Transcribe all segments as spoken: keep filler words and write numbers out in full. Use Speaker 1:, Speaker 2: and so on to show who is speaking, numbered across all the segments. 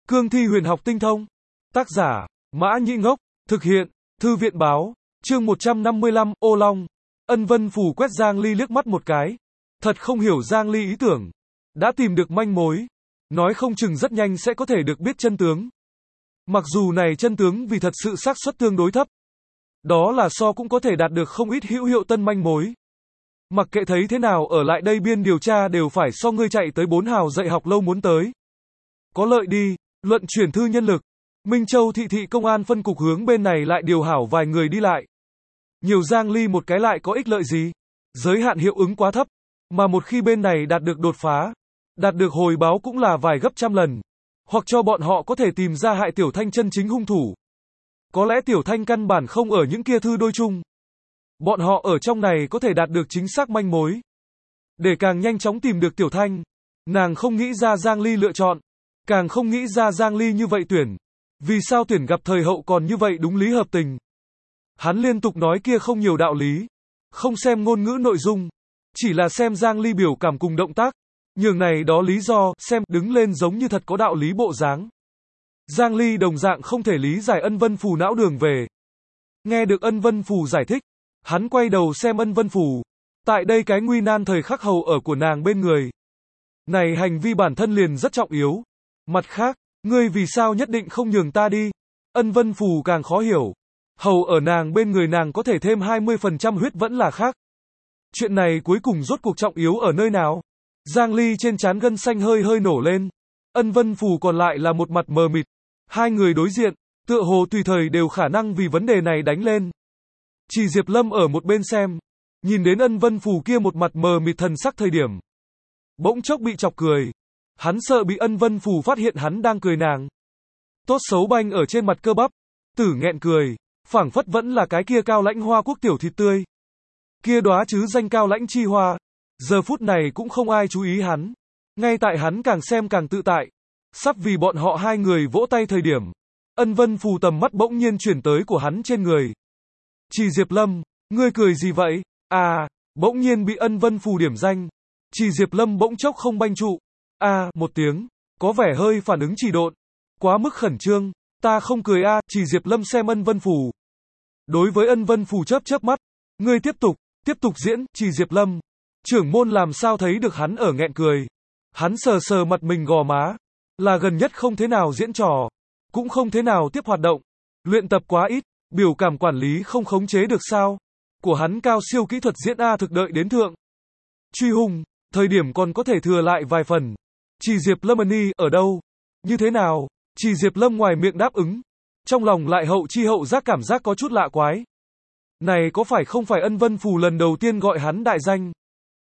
Speaker 1: Cương thi huyền học tinh thông. Tác giả, Mã Nhĩ Ngốc. Thực hiện, Thư viện báo. Chương một trăm năm mươi lăm, Ô Long. Ân Vân Phù quét Giang Ly liếc mắt một cái. Thật không hiểu Giang Ly ý tưởng. Đã tìm được manh mối. Nói không chừng rất nhanh sẽ có thể được biết chân tướng. Mặc dù này chân tướng vì thật sự xác suất tương đối thấp. Đó là so cũng có thể đạt được không ít hữu hiệu tân manh mối. Mặc kệ thấy thế nào ở lại đây biên điều tra đều phải so ngươi chạy tới bốn hào dạy học lâu muốn tới. Có lợi đi, luận chuyển thư nhân lực. Minh Châu thị thị công an phân cục hướng bên này lại điều hảo vài người đi lại. Nhiều Giang Ly một cái lại có ích lợi gì? Giới hạn hiệu ứng quá thấp. Mà một khi bên này đạt được đột phá, đạt được hồi báo cũng là vài gấp trăm lần. Hoặc cho bọn họ có thể tìm ra hại Tiểu Thanh chân chính hung thủ. Có lẽ Tiểu Thanh căn bản không ở những kia thư đôi chung. Bọn họ ở trong này có thể đạt được chính xác manh mối. Để càng nhanh chóng tìm được Tiểu Thanh. Nàng không nghĩ ra Giang Ly lựa chọn. Càng không nghĩ ra Giang Ly như vậy tuyển. Vì sao tuyển gặp thời hậu còn như vậy đúng lý hợp tình. Hắn liên tục nói kia không nhiều đạo lý. Không xem ngôn ngữ nội dung. Chỉ là xem Giang Ly biểu cảm cùng động tác. Nhường này đó lý do, xem đứng lên giống như thật có đạo lý bộ dáng. Giang Ly đồng dạng không thể lý giải Ân Vân Phù não đường về. Nghe được Ân Vân Phù giải thích. Hắn quay đầu xem Ân Vân Phù. Tại đây cái nguy nan thời khắc hầu ở của nàng bên người. Này hành vi bản thân liền rất trọng yếu. Mặt khác, ngươi vì sao nhất định không nhường ta đi? Ân Vân Phù càng khó hiểu. Hầu ở nàng bên người nàng có thể thêm hai mươi phần trăm huyết vẫn là khác. Chuyện này cuối cùng rốt cuộc trọng yếu ở nơi nào? Giang Ly trên trán gân xanh hơi hơi nổ lên. Ân Vân Phù còn lại là một mặt mờ mịt. Hai người đối diện, tựa hồ tùy thời đều khả năng vì vấn đề này đánh lên. Chỉ Diệp Lâm ở một bên xem. Nhìn đến Ân Vân Phù kia một mặt mờ mịt thần sắc thời điểm. Bỗng chốc bị chọc cười. Hắn sợ bị Ân Vân Phù phát hiện hắn đang cười nàng. Tốt xấu banh ở trên mặt cơ bắp. Tử nghẹn cười. Phảng phất vẫn là cái kia cao lãnh hoa quốc tiểu thịt tươi. Kia đóa chứ danh cao lãnh chi hoa. Giờ phút này cũng không ai chú ý hắn. Ngay tại hắn càng xem càng tự tại. Sắp vì bọn họ hai người vỗ tay thời điểm. Ân Vân Phù tầm mắt bỗng nhiên chuyển tới của hắn trên người. Chỉ Diệp Lâm, ngươi cười gì vậy? À, bỗng nhiên bị Ân Vân Phù điểm danh. Chỉ Diệp Lâm bỗng chốc không banh trụ. À, một tiếng, có vẻ hơi phản ứng trì độn. Quá mức khẩn trương, ta không cười a, à, Chỉ Diệp Lâm xem Ân Vân Phù. Đối với Ân Vân Phù chớp chớp mắt. Ngươi tiếp tục, tiếp tục diễn, Chỉ Diệp Lâm. Trưởng môn làm sao thấy được hắn ở nghẹn cười. Hắn sờ sờ mặt mình gò má. Là gần nhất không thế nào diễn trò. Cũng không thế nào tiếp hoạt động. Luyện tập quá ít. Biểu cảm quản lý không khống chế được sao. Của hắn cao siêu kỹ thuật diễn A thực đợi đến thượng. Truy hùng. Thời điểm còn có thể thừa lại vài phần. Chỉ Diệp Lâm Ân ở đâu? Như thế nào? Chỉ Diệp Lâm ngoài miệng đáp ứng. Trong lòng lại hậu chi hậu giác cảm giác có chút lạ quái. Này có phải không phải Ân Vân Phù lần đầu tiên gọi hắn đại danh?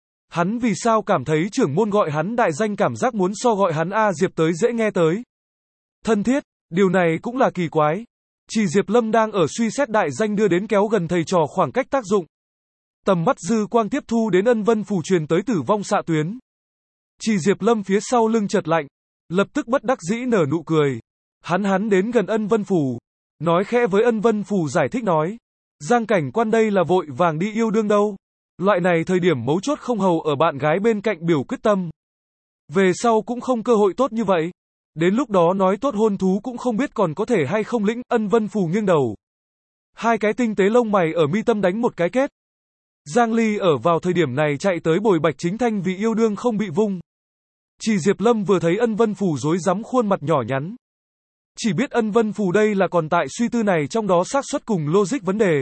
Speaker 1: Hắn vì sao cảm thấy trưởng môn gọi hắn đại danh cảm giác muốn so gọi hắn A Diệp tới dễ nghe tới? Thân thiết, điều này cũng là kỳ quái. Chỉ Diệp Lâm đang ở suy xét đại danh đưa đến kéo gần thầy trò khoảng cách tác dụng. Tầm mắt dư quang tiếp thu đến Ân Vân Phù truyền tới tử vong xạ tuyến. Chỉ Diệp Lâm phía sau lưng chợt lạnh, lập tức bất đắc dĩ nở nụ cười. Hắn hắn đến gần Ân Vân Phù, nói khẽ với Ân Vân Phù giải thích nói. Giang cảnh quan đây là vội vàng đi yêu đương đâu. Loại này thời điểm mấu chốt không hầu ở bạn gái bên cạnh biểu quyết tâm. Về sau cũng không cơ hội tốt như vậy. Đến lúc đó nói tốt hôn thú cũng không biết còn có thể hay không lĩnh. Ân Vân Phù nghiêng đầu. Hai cái tinh tế lông mày ở mi tâm đánh một cái kết. Giang Ly ở vào thời điểm này chạy tới bồi Bạch Chính Thanh vì yêu đương không bị vung. Chỉ Diệp Lâm vừa thấy Ân Vân Phù rối rắm khuôn mặt nhỏ nhắn. Chỉ biết Ân Vân Phù đây là còn tại suy tư này trong đó xác suất cùng logic vấn đề.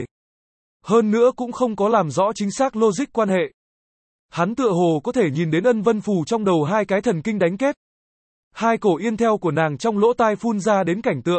Speaker 1: Hơn nữa cũng không có làm rõ chính xác logic quan hệ. Hắn tựa hồ có thể nhìn đến Ân Vân Phù trong đầu hai cái thần kinh đánh kết. Hai cổ yên theo của nàng trong lỗ tai phun ra đến cảnh tượng.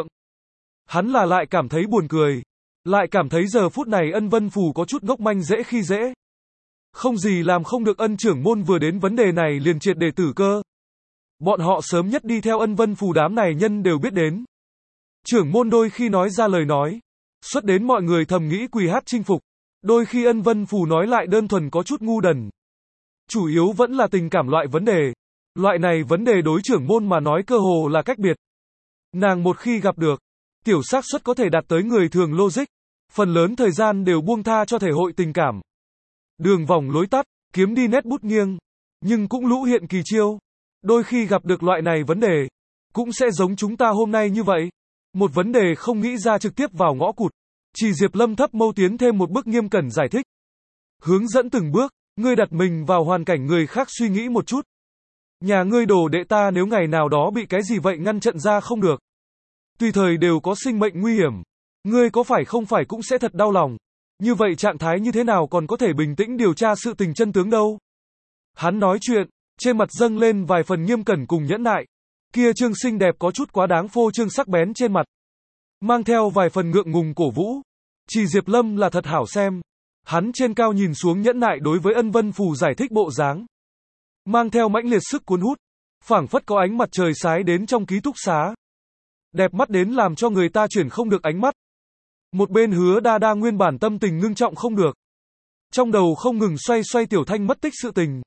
Speaker 1: Hắn là lại cảm thấy buồn cười. Lại cảm thấy giờ phút này Ân Vân Phù có chút ngốc manh dễ khi dễ. Không gì làm không được Ân trưởng môn vừa đến vấn đề này liền triệt để tử cơ. Bọn họ sớm nhất đi theo Ân Vân Phù đám này nhân đều biết đến. Trưởng môn đôi khi nói ra lời nói. Xuất đến mọi người thầm nghĩ quỳ hát chinh phục. Đôi khi Ân Vân Phù nói lại đơn thuần có chút ngu đần. Chủ yếu vẫn là tình cảm loại vấn đề. Loại này vấn đề đối trưởng môn mà nói cơ hồ là cách biệt. Nàng một khi gặp được, tiểu xác suất có thể đạt tới người thường logic. Phần lớn thời gian đều buông tha cho thể hội tình cảm. Đường vòng lối tắt, kiếm đi nét bút nghiêng. Nhưng cũng lũ hiện kỳ chiêu. Đôi khi gặp được loại này vấn đề. cũng sẽ giống chúng ta hôm nay như vậy. Một vấn đề không nghĩ ra trực tiếp vào ngõ cụt. Chỉ Diệp Lâm thấp mâu tiến thêm một bước nghiêm cẩn giải thích. Hướng dẫn từng bước, ngươi đặt mình vào hoàn cảnh người khác suy nghĩ một chút. Nhà ngươi đồ đệ ta nếu ngày nào đó bị cái gì vậy ngăn chặn ra không được. Tùy thời đều có sinh mệnh nguy hiểm. Ngươi có phải không phải cũng sẽ thật đau lòng. Như vậy trạng thái như thế nào còn có thể bình tĩnh điều tra sự tình chân tướng đâu. Hắn nói chuyện, trên mặt dâng lên vài phần nghiêm cẩn cùng nhẫn nại. Kia trương xinh đẹp có chút quá đáng phô trương sắc bén trên mặt. Mang theo vài phần ngượng ngùng cổ vũ. Chỉ Diệp Lâm là thật hảo xem. Hắn trên cao nhìn xuống nhẫn nại đối với Ân Vân Phù giải thích bộ dáng. Mang theo mãnh liệt sức cuốn hút. Phảng phất có ánh mặt trời sái đến trong ký túc xá. Đẹp mắt đến làm cho người ta chuyển không được ánh mắt. Một bên Hứa Đa Đa nguyên bản tâm tình ngưng trọng không được. Trong đầu không ngừng xoay xoay Tiểu Thanh mất tích sự tình.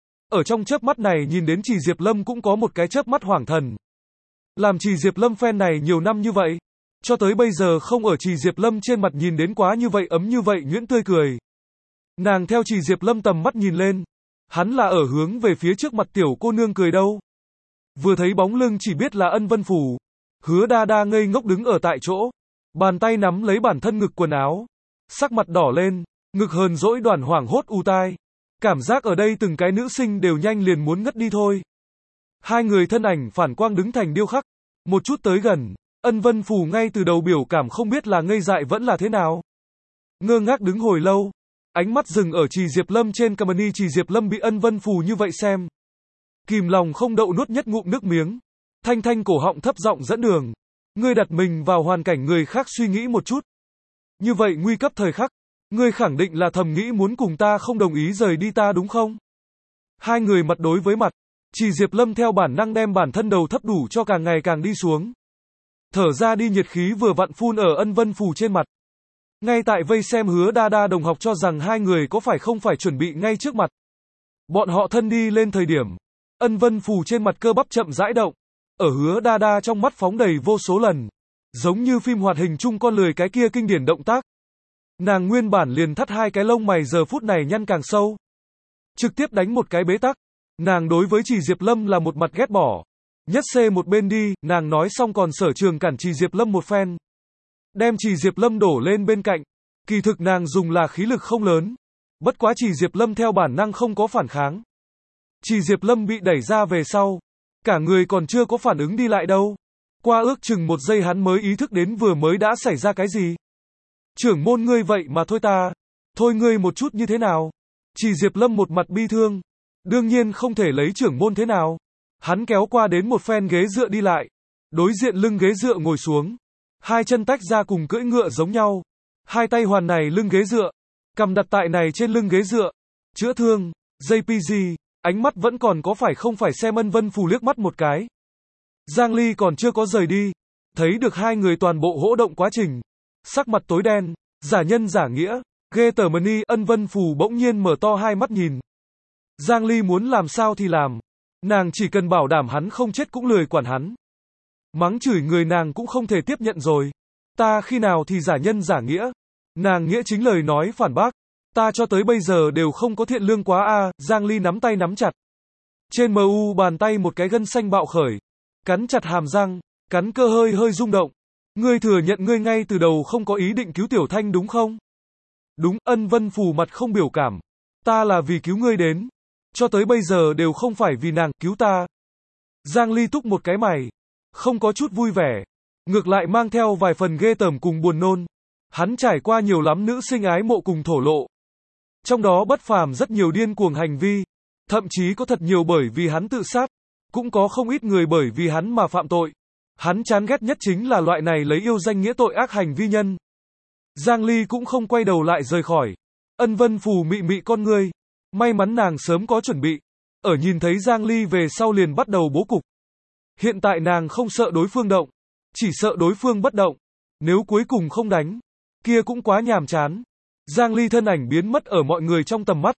Speaker 1: Ở trong chớp mắt này nhìn đến Chỉ Diệp Lâm cũng có một cái chớp mắt hoảng thần. Làm Chỉ Diệp Lâm fan này nhiều năm như vậy. Cho tới bây giờ không ở Chỉ Diệp Lâm trên mặt nhìn đến quá như vậy ấm như vậy nhuyễn tươi cười. Nàng theo Chỉ Diệp Lâm tầm mắt nhìn lên. Hắn là ở hướng về phía trước mặt tiểu cô nương cười đâu. Vừa thấy bóng lưng chỉ biết là Ân Vân Phù. Hứa Đa Đa ngây ngốc đứng ở tại chỗ. Bàn tay nắm lấy bản thân ngực quần áo. Sắc mặt đỏ lên, ngực hờn dỗi đoàn hoảng hốt u tai. Cảm giác ở đây từng cái nữ sinh đều nhanh liền muốn ngất đi thôi. Hai người thân ảnh phản quang đứng thành điêu khắc. Một chút tới gần, Ân Vân Phù ngay từ đầu biểu cảm không biết là ngây dại vẫn là thế nào. Ngơ ngác đứng hồi lâu. Ánh mắt dừng ở Chỉ Diệp Lâm trên Camini. Chỉ Diệp Lâm bị Ân Vân Phù như vậy xem. Kìm lòng không đậu nuốt nhất ngụm nước miếng. Thanh thanh cổ họng thấp giọng dẫn đường. Ngươi đặt mình vào hoàn cảnh người khác suy nghĩ một chút. Như vậy nguy cấp thời khắc. Ngươi khẳng định là thầm nghĩ muốn cùng ta không đồng ý rời đi ta đúng không? Hai người mặt đối với mặt. Chỉ Diệp Lâm theo bản năng đem bản thân đầu thấp đủ cho càng ngày càng đi xuống. Thở ra đi nhiệt khí vừa vặn phun ở Ân Vân Phù trên mặt. Ngay tại vây xem Hứa Đa Đa đồng học cho rằng hai người có phải không phải chuẩn bị ngay trước mặt. Bọn họ thân đi lên thời điểm. Ân Vân Phù trên mặt cơ bắp chậm rãi động. Ở Hứa Đa Đa trong mắt phóng đầy vô số lần. Giống như phim hoạt hình chung con lười cái kia kinh điển động tác. Nàng nguyên bản liền thắt hai cái lông mày giờ phút này nhăn càng sâu. Trực tiếp đánh một cái bế tắc. Nàng đối với Chỉ Diệp Lâm là một mặt ghét bỏ. Nhất xê một bên đi, nàng nói xong còn sở trường cản Chỉ Diệp Lâm một phen. Đem Chỉ Diệp Lâm đổ lên bên cạnh. Kỳ thực nàng dùng là khí lực không lớn. Bất quá Chỉ Diệp Lâm theo bản năng không có phản kháng. Chỉ Diệp Lâm bị đẩy ra về sau. Cả người còn chưa có phản ứng đi lại đâu. Qua ước chừng một giây hắn mới ý thức đến vừa mới đã xảy ra cái gì. Trưởng môn ngươi vậy mà thôi ta. Thôi ngươi một chút như thế nào. Chỉ Diệp Lâm một mặt bi thương. Đương nhiên không thể lấy trưởng môn thế nào. Hắn kéo qua đến một phen ghế dựa đi lại. Đối diện lưng ghế dựa ngồi xuống. Hai chân tách ra cùng cưỡi ngựa giống nhau. Hai tay hoàn này lưng ghế dựa. Cầm đặt tại này trên lưng ghế dựa. Chữa thương. gi pê giê. Ánh mắt vẫn còn có phải không phải xem Ân Vân Phù liếc mắt một cái. Giang Ly còn chưa có rời đi. Thấy được hai người toàn bộ hỗ động quá trình. Sắc mặt tối đen. Giả nhân giả nghĩa. Ghê tởm ni. Ân Vân Phù bỗng nhiên mở to hai mắt nhìn. Giang Ly muốn làm sao thì làm. Nàng chỉ cần bảo đảm hắn không chết cũng lười quản hắn. Mắng chửi người nàng cũng không thể tiếp nhận rồi. Ta khi nào thì giả nhân giả nghĩa. Nàng nghĩa chính lời nói phản bác. Ta cho tới bây giờ đều không có thiện lương quá a. À, Giang Ly nắm tay nắm chặt. Trên em u bàn tay một cái gân xanh bạo khởi. Cắn chặt hàm răng. Cắn cơ hơi hơi rung động. Ngươi thừa nhận ngươi ngay từ đầu không có ý định cứu Tiểu Thanh đúng không? Đúng. Ân Vân Phù mặt không biểu cảm. Ta là vì cứu ngươi đến. Cho tới bây giờ đều không phải vì nàng cứu ta. Giang Ly túc một cái mày. Không có chút vui vẻ. Ngược lại mang theo vài phần ghê tởm cùng buồn nôn. Hắn trải qua nhiều lắm nữ sinh ái mộ cùng thổ lộ. Trong đó bất phàm rất nhiều điên cuồng hành vi. Thậm chí có thật nhiều bởi vì hắn tự sát. Cũng có không ít người bởi vì hắn mà phạm tội. Hắn chán ghét nhất chính là loại này lấy yêu danh nghĩa tội ác hành vi nhân. Giang Ly cũng không quay đầu lại rời khỏi. Ân Vân Phù mị mị con ngươi. May mắn nàng sớm có chuẩn bị. Ở nhìn thấy Giang Ly về sau liền bắt đầu bố cục. Hiện tại nàng không sợ đối phương động. Chỉ sợ đối phương bất động. Nếu cuối cùng không đánh. Kia cũng quá nhàm chán. Giang Ly thân ảnh biến mất ở mọi người trong tầm mắt.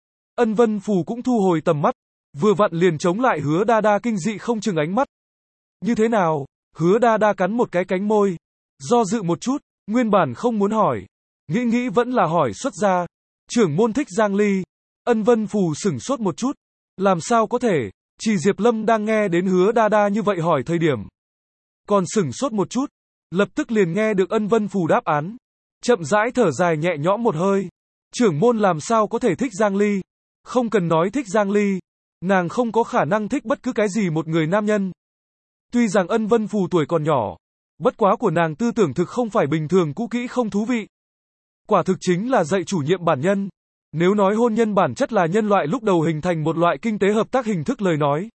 Speaker 1: Ân Vân Phù cũng thu hồi tầm mắt. Vừa vặn liền chống lại Hứa Đa Đa kinh dị không chừng ánh mắt. Như thế nào? Hứa Đa Đa cắn một cái cánh môi. Do dự một chút. Nguyên bản không muốn hỏi. Nghĩ nghĩ vẫn là hỏi xuất ra. Trưởng môn thích Giang Ly. Ân Vân Phù sửng sốt một chút. Làm sao có thể? Chỉ Diệp Lâm đang nghe đến Hứa Đa Đa như vậy hỏi thời điểm. Còn sửng sốt một chút, lập tức liền nghe được Ân Vân Phù đáp án. Chậm rãi thở dài nhẹ nhõm một hơi. Trưởng môn làm sao có thể thích Giang Ly? Không cần nói thích Giang Ly. Nàng không có khả năng thích bất cứ cái gì một người nam nhân. Tuy rằng Ân Vân Phù tuổi còn nhỏ, bất quá của nàng tư tưởng thực không phải bình thường cũ kỹ không thú vị. Quả thực chính là dạy chủ nhiệm bản nhân. Nếu nói hôn nhân bản chất là nhân loại lúc đầu hình thành một loại kinh tế hợp tác hình thức lời nói.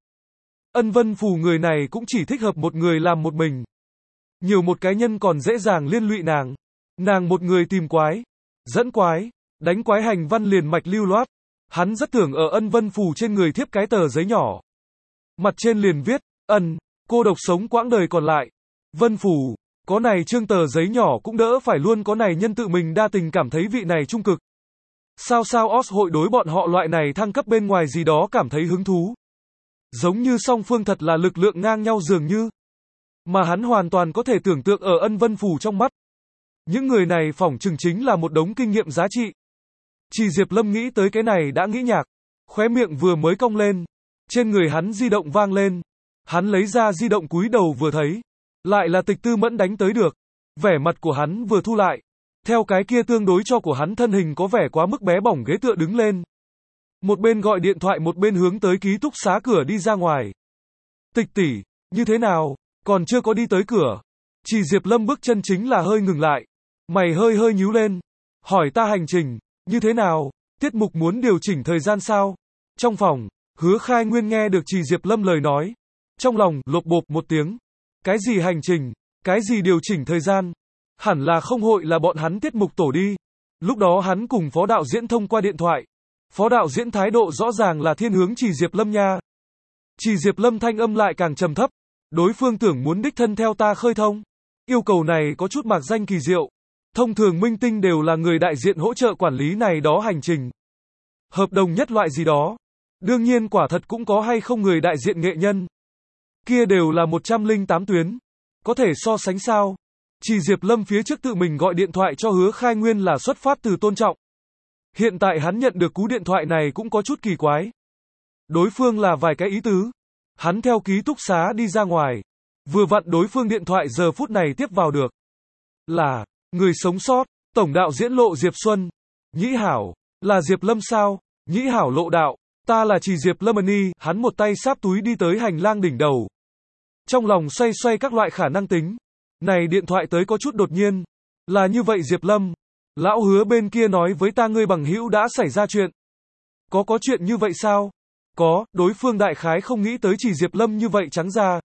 Speaker 1: Ân Vân Phù người này cũng chỉ thích hợp một người làm một mình. Nhiều một cái nhân còn dễ dàng liên lụy nàng. Nàng một người tìm quái, dẫn quái, đánh quái hành văn liền mạch lưu loát. Hắn rất tưởng ở Ân Vân Phù trên người thiếp cái tờ giấy nhỏ. Mặt trên liền viết, ân, cô độc sống quãng đời còn lại. Vân Phù, có này trương tờ giấy nhỏ cũng đỡ phải luôn có này nhân tự mình đa tình cảm thấy vị này trung cực. Sao sao Oz hội đối bọn họ loại này thăng cấp bên ngoài gì đó cảm thấy hứng thú. Giống như song phương thật là lực lượng ngang nhau dường như. Mà hắn hoàn toàn có thể tưởng tượng ở Ân Vân Phù trong mắt. Những người này phỏng chừng chính là một đống kinh nghiệm giá trị. Chỉ Diệp Lâm nghĩ tới cái này đã nghĩ nhạc. Khóe miệng vừa mới cong lên. Trên người hắn di động vang lên. Hắn lấy ra di động cúi đầu vừa thấy. Lại là Tịch Tư Mẫn đánh tới được. Vẻ mặt của hắn vừa thu lại. Theo cái kia tương đối cho của hắn thân hình có vẻ quá mức bé bỏng ghế tựa đứng lên. Một bên gọi điện thoại một bên hướng tới ký túc xá cửa đi ra ngoài. Tịch tỷ, như thế nào, còn chưa có đi tới cửa. Chỉ Diệp Lâm bước chân chính là hơi ngừng lại. Mày hơi hơi nhíu lên. Hỏi ta hành trình, như thế nào, tiết mục muốn điều chỉnh thời gian sao? Trong phòng, Hứa Khai Nguyên nghe được Chỉ Diệp Lâm lời nói. Trong lòng, lộp bộp một tiếng. Cái gì hành trình, cái gì điều chỉnh thời gian? Hẳn là không hội là bọn hắn tiết mục tổ đi. Lúc đó hắn cùng phó đạo diễn thông qua điện thoại. Phó đạo diễn thái độ rõ ràng là thiên hướng Chỉ Diệp Lâm nha. Chỉ Diệp Lâm thanh âm lại càng trầm thấp. Đối phương tưởng muốn đích thân theo ta khơi thông. Yêu cầu này có chút mạc danh kỳ diệu. Thông thường minh tinh đều là người đại diện hỗ trợ quản lý này đó hành trình. Hợp đồng nhất loại gì đó. Đương nhiên quả thật cũng có hay không người đại diện nghệ nhân. Kia đều là một trăm lẻ tám tuyến. Có thể so sánh sao? Chỉ Diệp Lâm phía trước tự mình gọi điện thoại cho Hứa Khai Nguyên là xuất phát từ tôn trọng. Hiện tại hắn nhận được cú điện thoại này cũng có chút kỳ quái. Đối phương là vài cái ý tứ. Hắn theo ký túc xá đi ra ngoài. Vừa vặn đối phương điện thoại giờ phút này tiếp vào được. Là, người sống sót, tổng đạo diễn Lộ Diệp Xuân. Nhĩ Hảo, là Diệp Lâm sao? Nhĩ Hảo lộ đạo, ta là Chỉ Diệp Lâm Ân. Hắn một tay sáp túi đi tới hành lang đỉnh đầu. Trong lòng xoay xoay các loại khả năng tính. Này điện thoại tới có chút đột nhiên. Là như vậy Diệp Lâm. Lão Hứa bên kia nói với ta ngươi bằng hữu đã xảy ra chuyện. Có có chuyện như vậy sao? Có, đối phương đại khái không nghĩ tới Chỉ Diệp Lâm như vậy trắng ra.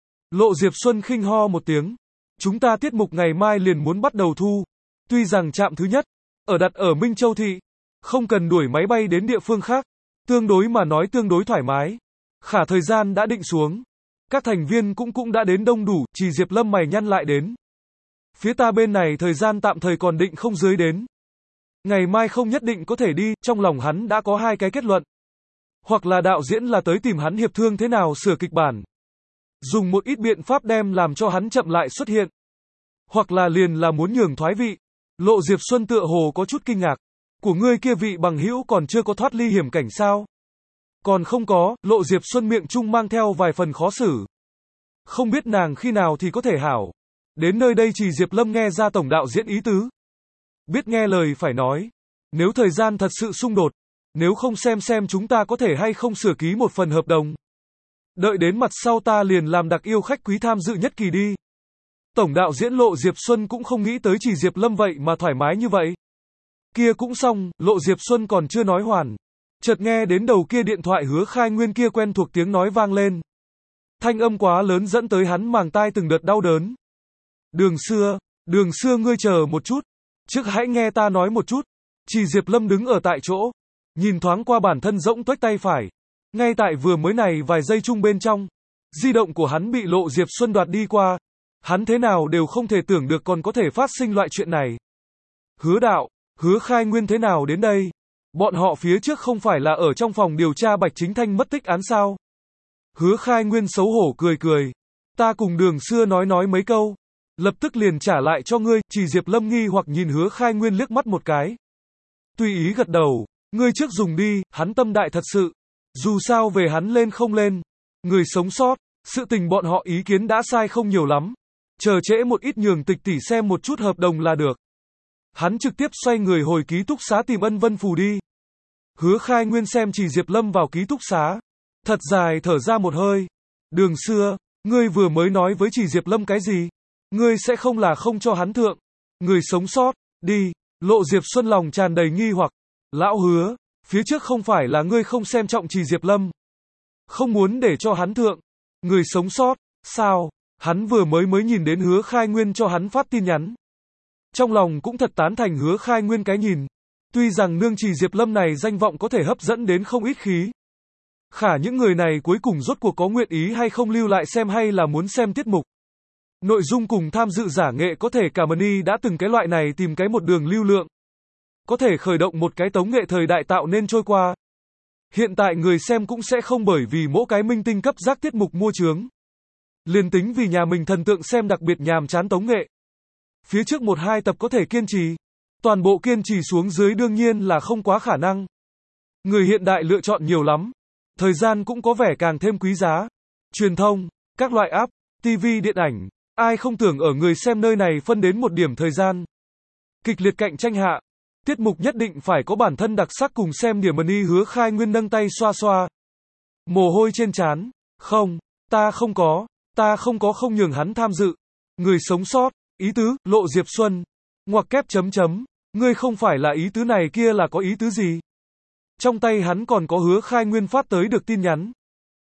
Speaker 1: Lộ Diệp Xuân khinh ho một tiếng. Chúng ta tiết mục ngày mai liền muốn bắt đầu thu. Tuy rằng trạm thứ nhất, ở đặt ở Minh Châu Thị. Không cần đuổi máy bay đến địa phương khác. Tương đối mà nói tương đối thoải mái. Khả thời gian đã định xuống. Các thành viên cũng cũng đã đến đông đủ, Chỉ Diệp Lâm mày nhăn lại đến. Phía ta bên này thời gian tạm thời còn định không dưới đến. Ngày mai không nhất định có thể đi, trong lòng hắn đã có hai cái kết luận. Hoặc là đạo diễn là tới tìm hắn hiệp thương thế nào sửa kịch bản. Dùng một ít biện pháp đem làm cho hắn chậm lại xuất hiện. Hoặc là liền là muốn nhường thoái vị. Lộ Diệp Xuân tựa hồ có chút kinh ngạc. Của ngươi kia vị bằng hữu còn chưa có thoát ly hiểm cảnh sao? Còn không có, Lộ Diệp Xuân miệng trung mang theo vài phần khó xử. Không biết nàng khi nào thì có thể hảo. Đến nơi đây Chỉ Diệp Lâm nghe ra tổng đạo diễn ý tứ. Biết nghe lời phải nói. Nếu thời gian thật sự xung đột. Nếu không xem xem chúng ta có thể hay không sửa ký một phần hợp đồng. Đợi đến mặt sau ta liền làm đặc yêu khách quý tham dự nhất kỳ đi. Tổng đạo diễn Lộ Diệp Xuân cũng không nghĩ tới Chỉ Diệp Lâm vậy mà thoải mái như vậy. Kia cũng xong, Lộ Diệp Xuân còn chưa nói hoàn. Chợt nghe đến đầu kia điện thoại Hứa Khai Nguyên kia quen thuộc tiếng nói vang lên. Thanh âm quá lớn dẫn tới hắn màng tai từng đợt đau đớn. Đường xưa, đường xưa ngươi chờ một chút. Trước hãy nghe ta nói một chút. Chỉ Diệp Lâm đứng ở tại chỗ. Nhìn thoáng qua bản thân rỗng tuếch tay phải. Ngay tại vừa mới này vài giây chung bên trong. Di động của hắn bị Lộ Diệp Xuân đoạt đi qua. Hắn thế nào đều không thể tưởng được còn có thể phát sinh loại chuyện này. Hứa đạo, Hứa Khai Nguyên thế nào đến đây? Bọn họ phía trước không phải là ở trong phòng điều tra Bạch Chính Thanh mất tích án sao? Hứa Khai Nguyên xấu hổ cười cười. Ta cùng đường xưa nói nói mấy câu. Lập tức liền trả lại cho ngươi. Chỉ Diệp Lâm nghi hoặc nhìn Hứa Khai Nguyên liếc mắt một cái. Tùy ý gật đầu. Ngươi trước dùng đi, hắn tâm đại thật sự. Dù sao về hắn lên không lên, người sống sót, sự tình bọn họ ý kiến đã sai không nhiều lắm. Chờ trễ một ít nhường Tịch tỷ xem một chút hợp đồng là được. Hắn trực tiếp xoay người hồi ký túc xá tìm Ân Vân Phù đi. Hứa Khai Nguyên xem Trì Diệp Lâm vào ký túc xá. Thật dài thở ra một hơi. Đường xưa, ngươi vừa mới nói với Trì Diệp Lâm cái gì? Ngươi sẽ không là không cho hắn thượng. Người sống sót, đi. Lộ Diệp Xuân lòng tràn đầy nghi hoặc. Lão Hứa, phía trước không phải là ngươi không xem trọng Trì Diệp Lâm. Không muốn để cho hắn thượng. Người sống sót, sao? Hắn vừa mới mới nhìn đến Hứa Khai Nguyên cho hắn phát tin nhắn. Trong lòng cũng thật tán thành Hứa Khai Nguyên cái nhìn. Tuy rằng nương Trì Diệp Lâm này danh vọng có thể hấp dẫn đến không ít khí. Khả những người này cuối cùng rốt cuộc có nguyện ý hay không lưu lại xem hay là muốn xem tiết mục. Nội dung cùng tham dự giả nghệ có thể cả Mani đã từng cái loại này tìm cái một đường lưu lượng. Có thể khởi động một cái tống nghệ thời đại tạo nên trôi qua. Hiện tại người xem cũng sẽ không bởi vì mỗi cái minh tinh cấp giác tiết mục mua chướng. Liền tính vì nhà mình thần tượng xem đặc biệt nhàm chán tống nghệ. Phía trước một hai tập có thể kiên trì. Toàn bộ kiên trì xuống dưới đương nhiên là không quá khả năng. Người hiện đại lựa chọn nhiều lắm. Thời gian cũng có vẻ càng thêm quý giá. Truyền thông, các loại app, ti vi điện ảnh. Ai không tưởng ở người xem nơi này phân đến một điểm thời gian. Kịch liệt cạnh tranh hạ. Tiết mục nhất định phải có bản thân đặc sắc cùng xem điểm Mani. Hứa Khai Nguyên nâng tay xoa xoa. Mồ hôi trên trán. Không, ta không có. Ta không có không nhường hắn tham dự. Người sống sót. Ý tứ, Lộ Diệp Xuân. Ngoặc kép chấm chấm. Ngươi không phải là ý tứ này kia là có ý tứ gì? Trong tay hắn còn có Hứa Khai Nguyên phát tới được tin nhắn.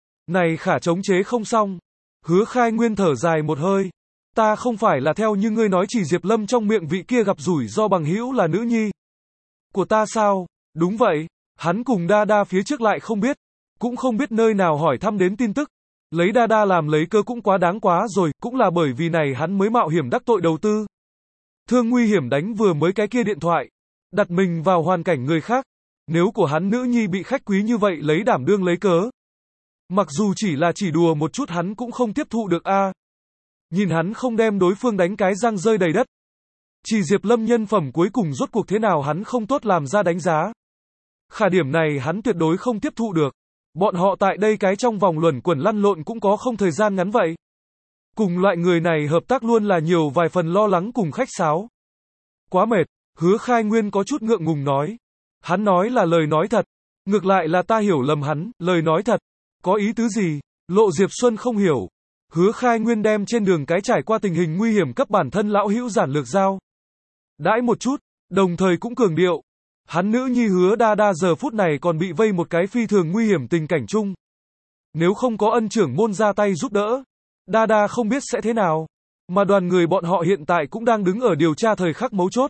Speaker 1: Này khả chống chế không xong. Hứa Khai Nguyên thở dài một hơi. Ta không phải là theo như ngươi nói Chỉ Diệp Lâm trong miệng vị kia gặp rủi do bằng hữu là nữ nhi của ta sao? Đúng vậy. Hắn cùng Đa Đa phía trước lại không biết. Cũng không biết nơi nào hỏi thăm đến tin tức. Lấy Đa Đa làm lấy cơ cũng quá đáng quá rồi. Cũng là bởi vì này hắn mới mạo hiểm đắc tội đầu tư. Thương nguy hiểm đánh vừa mới cái kia điện thoại. Đặt mình vào hoàn cảnh người khác. Nếu của hắn nữ nhi bị khách quý như vậy lấy đảm đương lấy cớ. Mặc dù chỉ là chỉ đùa một chút hắn cũng không tiếp thụ được a. À. Nhìn hắn không đem đối phương đánh cái răng rơi đầy đất. Chỉ Diệp Lâm nhân phẩm cuối cùng rốt cuộc thế nào hắn không tốt làm ra đánh giá. Khả điểm này hắn tuyệt đối không tiếp thụ được. Bọn họ tại đây cái trong vòng luẩn quẩn lăn lộn cũng có không thời gian ngắn vậy. Cùng loại người này hợp tác luôn là nhiều vài phần lo lắng cùng khách sáo. Quá mệt, Hứa Khai Nguyên có chút ngượng ngùng nói. Hắn nói là lời nói thật. Ngược lại là ta hiểu lầm hắn, lời nói thật. Có ý tứ gì? Lộ Diệp Xuân không hiểu. Hứa Khai Nguyên đem trên đường cái trải qua tình hình nguy hiểm cấp bản thân lão hữu giản lược giao. Đãi một chút, đồng thời cũng cường điệu. Hắn nữ nhi Hứa Đa Đa giờ phút này còn bị vây một cái phi thường nguy hiểm tình cảnh chung. Nếu không có ân trưởng môn ra tay giúp đỡ, Đa Đa không biết sẽ thế nào. Mà đoàn người bọn họ hiện tại cũng đang đứng ở điều tra thời khắc mấu chốt.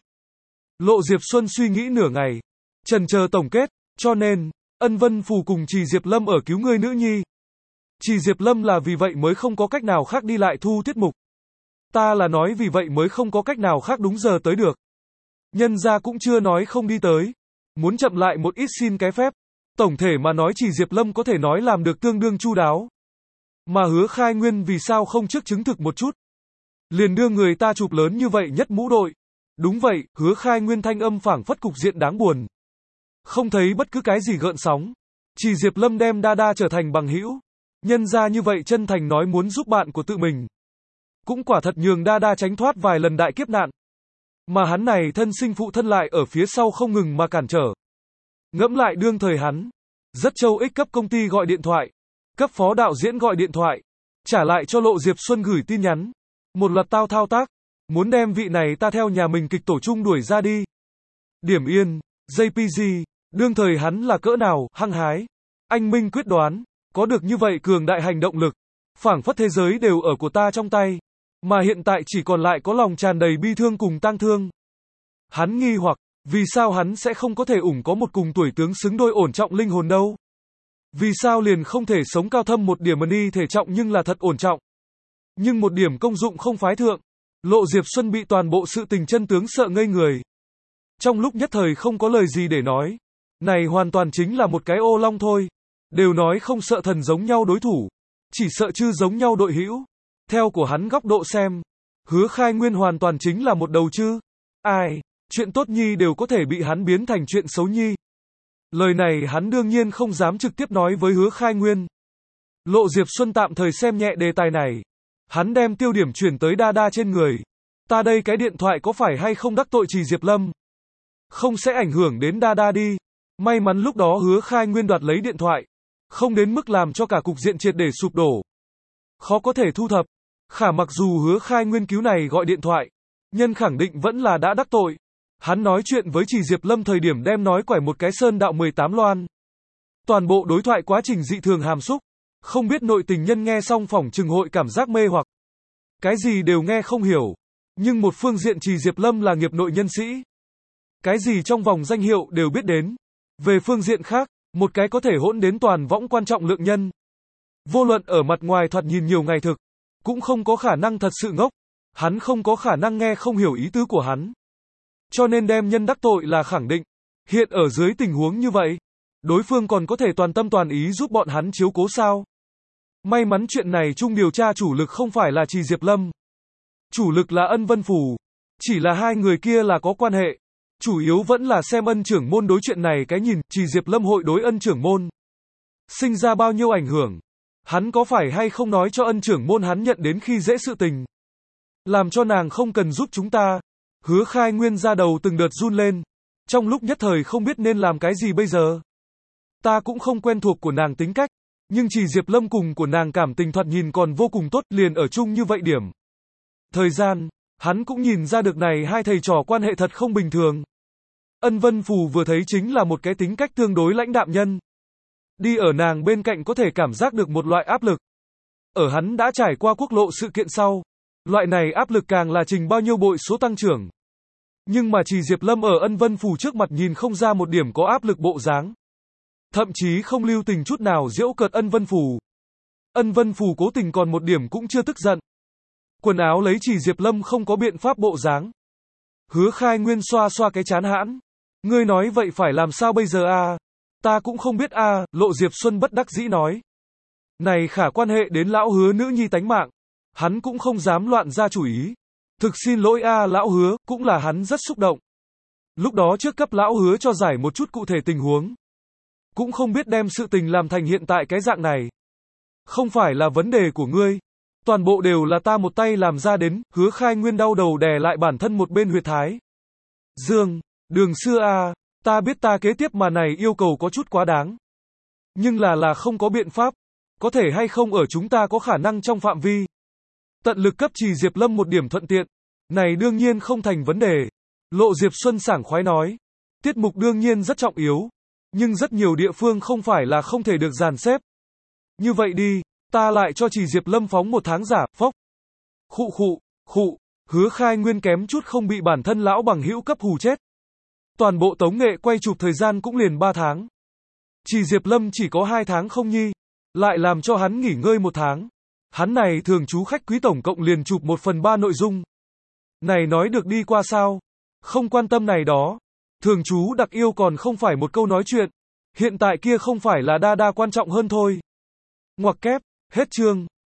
Speaker 1: Lộ Diệp Xuân suy nghĩ nửa ngày. Chần chờ tổng kết, cho nên, Ân Vân Phù cùng Trì Diệp Lâm ở cứu ngươi nữ nhi. Trì Diệp Lâm là vì vậy mới không có cách nào khác đi lại thu tiết mục. Ta là nói vì vậy mới không có cách nào khác đúng giờ tới được. Nhân gia cũng chưa nói không đi tới. Muốn chậm lại một ít xin cái phép. Tổng thể mà nói Trì Diệp Lâm có thể nói làm được tương đương chu đáo. Mà Hứa Khai Nguyên vì sao không trước chứng thực một chút. Liền đưa người ta chụp lớn như vậy nhất mũ đội. Đúng vậy, Hứa Khai Nguyên thanh âm phảng phất cục diện đáng buồn. Không thấy bất cứ cái gì gợn sóng. Chỉ Diệp Lâm đem Đa Đa trở thành bằng hữu. Nhân ra như vậy chân thành nói muốn giúp bạn của tự mình. Cũng quả thật nhường Đa Đa tránh thoát vài lần đại kiếp nạn. Mà hắn này thân sinh phụ thân lại ở phía sau không ngừng mà cản trở. Ngẫm lại đương thời hắn. Rất châu ích cấp công ty gọi điện thoại. Cấp phó đạo diễn gọi điện thoại. Trả lại cho Lộ Diệp Xuân gửi tin nhắn. Một loạt tao thao tác. Muốn đem vị này ta theo nhà mình kịch tổ chung đuổi ra đi. Điểm yên, giê pê giê, đương thời hắn là cỡ nào, hăng hái. Anh minh quyết đoán, có được như vậy cường đại hành động lực. Phảng phất thế giới đều ở của ta trong tay. Mà hiện tại chỉ còn lại có lòng tràn đầy bi thương cùng tang thương. Hắn nghi hoặc, vì sao hắn sẽ không có thể ủng có một cùng tuổi tướng xứng đôi ổn trọng linh hồn đâu? Vì sao liền không thể sống cao thâm một điểm money thể trọng nhưng là thật ổn trọng? Nhưng một điểm công dụng không phái thượng. Lộ Diệp Xuân bị toàn bộ sự tình chân tướng sợ ngây người. Trong lúc nhất thời không có lời gì để nói. Này hoàn toàn chính là một cái ô long thôi. Đều nói không sợ thần giống nhau đối thủ. Chỉ sợ chư giống nhau đội hữu. Theo của hắn góc độ xem. Hứa Khai Nguyên hoàn toàn chính là một đầu chư. Ai, chuyện tốt nhi đều có thể bị hắn biến thành chuyện xấu nhi. Lời này hắn đương nhiên không dám trực tiếp nói với Hứa Khai Nguyên. Lộ Diệp Xuân tạm thời xem nhẹ đề tài này. Hắn đem tiêu điểm chuyển tới Đa Đa trên người. Ta đây cái điện thoại có phải hay không đắc tội Trì Diệp Lâm? Không sẽ ảnh hưởng đến Đa Đa đi. May mắn lúc đó Hứa Khai Nguyên đoạt lấy điện thoại. Không đến mức làm cho cả cục diện triệt để sụp đổ. Khó có thể thu thập. Khả mặc dù Hứa Khai Nguyên cứu này gọi điện thoại, nhân khẳng định vẫn là đã đắc tội. Hắn nói chuyện với Trì Diệp Lâm thời điểm đem nói quải một cái sơn đạo mười tám loan. Toàn bộ đối thoại quá trình dị thường hàm xúc. Không biết nội tình nhân nghe xong phỏng chừng hội cảm giác mê hoặc. Cái gì đều nghe không hiểu. Nhưng một phương diện Trì Diệp Lâm là nghiệp nội nhân sĩ. Cái gì trong vòng danh hiệu đều biết đến. Về phương diện khác, một cái có thể hỗn đến toàn võng quan trọng lượng nhân. Vô luận ở mặt ngoài thoạt nhìn nhiều ngày thực, cũng không có khả năng thật sự ngốc. Hắn không có khả năng nghe không hiểu ý tứ của hắn. Cho nên đem nhân đắc tội là khẳng định. Hiện ở dưới tình huống như vậy, đối phương còn có thể toàn tâm toàn ý giúp bọn hắn chiếu cố sao? May mắn chuyện này chung điều tra chủ lực không phải là Trì Diệp Lâm. Chủ lực là Ân Vân Phù. Chỉ là hai người kia là có quan hệ. Chủ yếu vẫn là xem Ân trưởng môn đối chuyện này cái nhìn, Trì Diệp Lâm hội đối Ân trưởng môn sinh ra bao nhiêu ảnh hưởng. Hắn có phải hay không nói cho Ân trưởng môn hắn nhận đến khi dễ sự tình. Làm cho nàng không cần giúp chúng ta. Hứa Khai Nguyên ra đầu từng đợt run lên. Trong lúc nhất thời không biết nên làm cái gì bây giờ. Ta cũng không quen thuộc của nàng tính cách. Nhưng Trì Diệp Lâm cùng của nàng cảm tình thoạt nhìn còn vô cùng tốt, liền ở chung như vậy điểm. Thời gian, hắn cũng nhìn ra được này hai thầy trò quan hệ thật không bình thường. Ân Vân Phù vừa thấy chính là một cái tính cách tương đối lãnh đạm nhân. Đi ở nàng bên cạnh có thể cảm giác được một loại áp lực. Ở hắn đã trải qua quốc lộ sự kiện sau, loại này áp lực càng là trình bao nhiêu bội số tăng trưởng. Nhưng mà Trì Diệp Lâm ở Ân Vân Phù trước mặt nhìn không ra một điểm có áp lực bộ dáng. Thậm chí không lưu tình chút nào giễu cợt Ân Vân Phù. Ân Vân Phù cố tình còn một điểm cũng chưa tức giận. Quần áo lấy Trì Diệp Lâm không có biện pháp bộ dáng. Hứa Khai Nguyên xoa xoa cái chán hãn. Ngươi nói vậy phải làm sao bây giờ à? Ta cũng không biết à, Lộ Diệp Xuân bất đắc dĩ nói. Này khả quan hệ đến lão Hứa nữ nhi tánh mạng. Hắn cũng không dám loạn ra chủ ý. Thực xin lỗi a à, lão Hứa, cũng là hắn rất xúc động. Lúc đó trước cấp lão Hứa cho giải một chút cụ thể tình huống. Cũng không biết đem sự tình làm thành hiện tại cái dạng này. Không phải là vấn đề của ngươi. Toàn bộ đều là ta một tay làm ra đến. Hứa Khai Nguyên đau đầu đè lại bản thân một bên huyệt thái dương. Đường xưa a, ta biết ta kế tiếp mà này yêu cầu có chút quá đáng. Nhưng là là không có biện pháp. Có thể hay không ở chúng ta có khả năng trong phạm vi. Tận lực cấp Trì Diệp Lâm một điểm thuận tiện. Này đương nhiên không thành vấn đề. Lộ Diệp Xuân sảng khoái nói. Tiết mục đương nhiên rất trọng yếu. Nhưng rất nhiều địa phương không phải là không thể được dàn xếp. Như vậy đi, ta lại cho Trì Diệp Lâm phóng một tháng giả, phốc. Khụ khụ, khụ, Hứa Khai Nguyên kém chút không bị bản thân lão bằng hữu cấp hù chết. Toàn bộ tống nghệ quay chụp thời gian cũng liền ba tháng. Trì Diệp Lâm chỉ có hai tháng không nhi. Lại làm cho hắn nghỉ ngơi một tháng. Hắn này thường chú khách quý tổng cộng liền chụp một phần ba nội dung. Này nói được đi qua sao? Không quan tâm này đó. Thường chú đặc yêu còn không phải một câu nói chuyện. Hiện tại kia không phải là Đa Đa quan trọng hơn thôi. Ngoặc kép, hết chương.